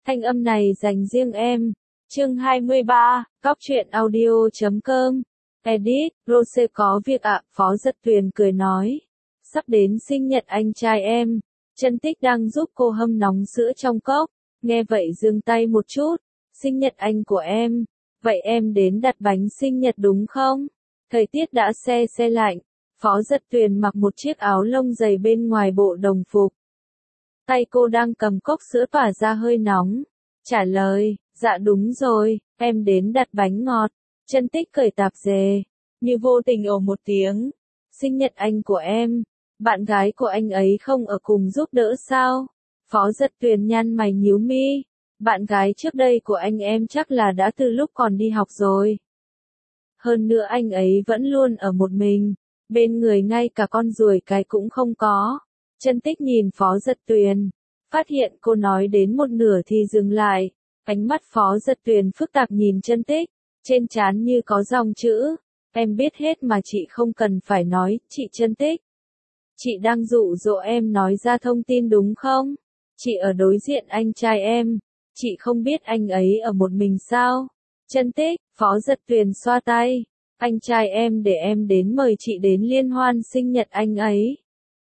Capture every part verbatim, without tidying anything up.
Thanh âm này dành riêng em. Chương hai mươi ba, Cóc truyện audio chấm com. Edit, Rose có việc ạ, Phó Giật Tuyền cười nói. Sắp đến sinh nhật anh trai em. Trân Tích đang giúp cô hâm nóng sữa trong cốc. Nghe vậy giương tay một chút. Sinh nhật anh của em. Vậy em đến đặt bánh sinh nhật đúng không? Thời tiết đã se se lạnh. Phó Giật Tuyền mặc một chiếc áo lông dày bên ngoài bộ đồng phục. Tay cô đang cầm cốc sữa tỏa ra hơi nóng. Trả lời, dạ đúng rồi, em đến đặt bánh ngọt. Trân Tích cởi tạp dề, như vô tình ồ một tiếng. Sinh nhật anh của em, bạn gái của anh ấy không ở cùng giúp đỡ sao? Phó Giật Tuyền nhăn mày nhíu mi. Bạn gái trước đây của anh em chắc là đã từ lúc còn đi học rồi. Hơn nữa anh ấy vẫn luôn ở một mình, bên người ngay cả con ruồi cái cũng không có. Trân Tích nhìn Phó Giật Tuyền, phát hiện cô nói đến một nửa thì dừng lại. Ánh mắt Phó Giật Tuyền phức tạp nhìn Trân Tích, trên trán như có dòng chữ. Em biết hết mà chị không cần phải nói, chị Trân Tích. Chị đang dụ dỗ em nói ra thông tin đúng không? Chị ở đối diện anh trai em, chị không biết anh ấy ở một mình sao? Trân Tích, Phó Giật Tuyền xoa tay. Anh trai em để em đến mời chị đến liên hoan sinh nhật anh ấy.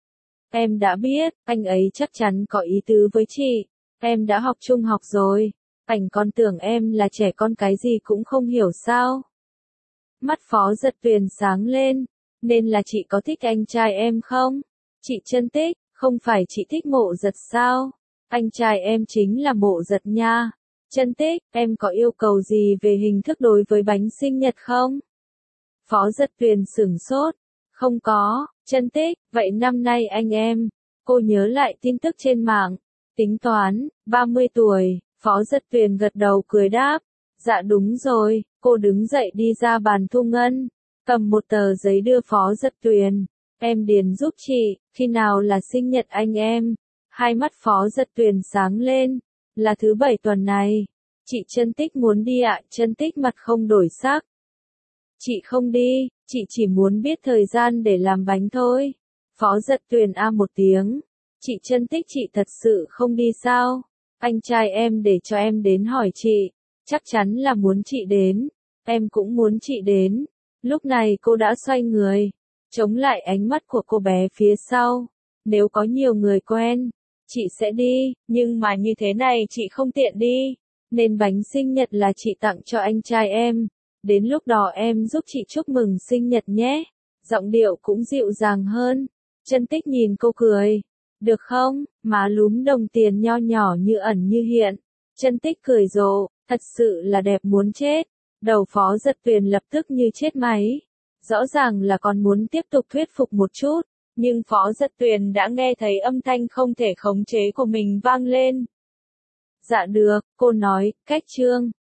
Em đã biết, anh ấy chắc chắn có ý tứ với chị. Em đã học trung học rồi. Ảnh còn tưởng em là trẻ con cái gì cũng không hiểu sao. Mắt Phó Giật Tuyền sáng lên. Nên là chị có thích anh trai em không? Chị Trân Tích, không phải chị thích Mộ Giật sao? Anh trai em chính là Mộ Giật nha. Trân Tích, em có yêu cầu gì về hình thức đối với bánh sinh nhật không? Phó Giật Tuyền sửng sốt. Không có. Trân Tích, vậy năm nay anh em. Cô nhớ lại tin tức trên mạng. Tính toán, ba mươi tuổi. Phó Giật Tuyền gật đầu cười đáp. Dạ đúng rồi. Cô đứng dậy đi ra bàn thu ngân. Cầm một tờ giấy đưa Phó Giật Tuyền. Em điền giúp chị, khi nào là sinh nhật anh em? Hai mắt Phó Giật Tuyền sáng lên. Là thứ bảy tuần này. Chị Trân Tích muốn đi ạ. Trân Tích mặt không đổi sắc. Chị không đi, chị chỉ muốn biết thời gian để làm bánh thôi. Phó Giật Tuyền a một tiếng. Chị Trân Tích chị thật sự không đi sao? Anh trai em để cho em đến hỏi chị. Chắc chắn là muốn chị đến. Em cũng muốn chị đến. Lúc này cô đã xoay người. Chống lại ánh mắt của cô bé phía sau. Nếu có nhiều người quen, chị sẽ đi. Nhưng mà như thế này chị không tiện đi. Nên bánh sinh nhật là chị tặng cho anh trai em. Đến lúc đó em giúp chị chúc mừng sinh nhật nhé. Giọng điệu cũng dịu dàng hơn. Trân Tích nhìn cô cười. Được không? Má lúm đồng tiền nho nhỏ như ẩn như hiện. Trân Tích cười rộ, thật sự là đẹp muốn chết. Đầu Phó Giật Tuyền lập tức như chết máy. Rõ ràng là còn muốn tiếp tục thuyết phục một chút. Nhưng Phó Giật Tuyền đã nghe thấy âm thanh không thể khống chế của mình vang lên. Dạ được, cô nói, cách chương.